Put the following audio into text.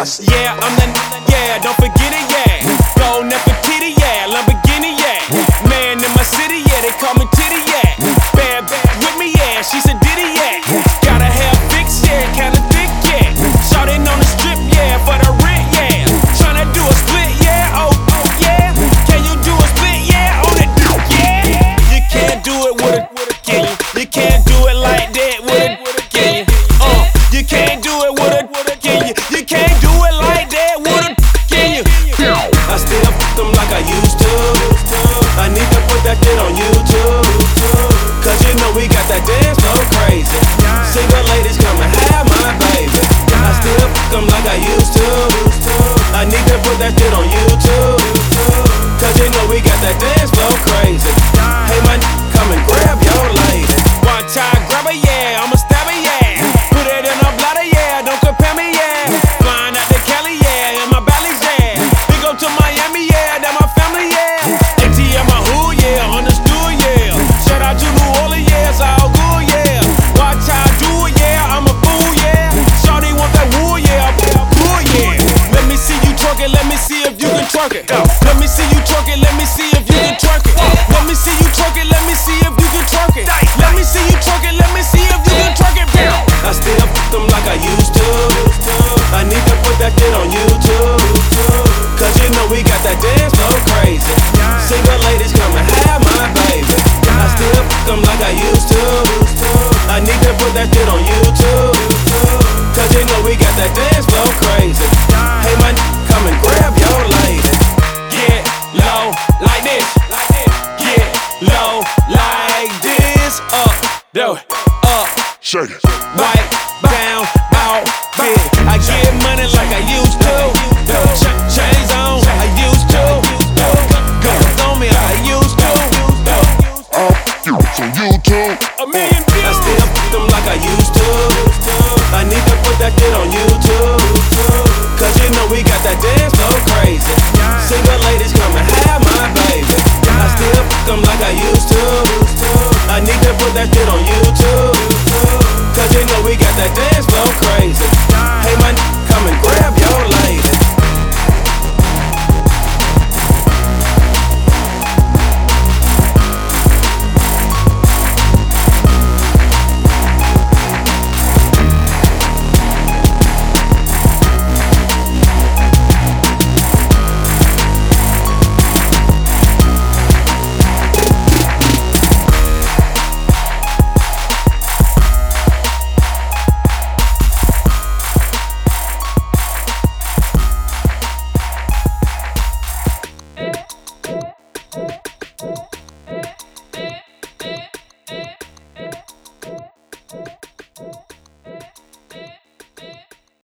Yeah, I'm the yeah, don't forget it, yeah. Gold Nefertiti, yeah, Lamborghini, yeah. Man in my city, yeah, they call me Titty, yeah. Bad with me, yeah, she said Diddy, yeah. Got her hair fixed, yeah, kinda thick, yeah. Shawty on the strip, yeah, for the rent, yeah. Tryna do a split, yeah, oh yeah. Can you do a split, yeah, on it, yeah. You can't do it with a, can you? You can't do it like that with a, can you? You can't do it with a, can you? You can't do it like that with a, can you? I still fuck them like I used to. I need to put that shit on YouTube. Cause you know we got that dance so crazy. Single ladies come and have my baby. I still fuck them like I used to. I need to put that shit on YouTube. Cause you know we got that dance so crazy. Hey man, come and grab your lady. One time grab her, yeah, I'ma stab her, yeah. Put it in her bladder, yeah, don't compare me, yeah. Flying out to Cali, yeah, in my bellies, yeah. Big up to Miami, yeah, that my family, yeah. ATM my hood, yeah, on the stool, yeah. Shout out to New Orleans, yeah, it's all good, yeah. Watch how I do it, yeah, I'm a fool, yeah. Shawty want that wood, yeah, cool, yeah. Let me see you twerk it, let me see if you can twerk it. Let me see you twerk it, let me see if you can twerk it. Let me see you twerk it, let me see if you can twerk it. Let me see you twerk it, let me see if you can twerk it. I still fuck them like I used to. I need to put that shit on YouTube. Cause you know we got that dance so crazy. Single ladies come and have my baby. I still fuck them like I used to. I need to put that shit on YouTube.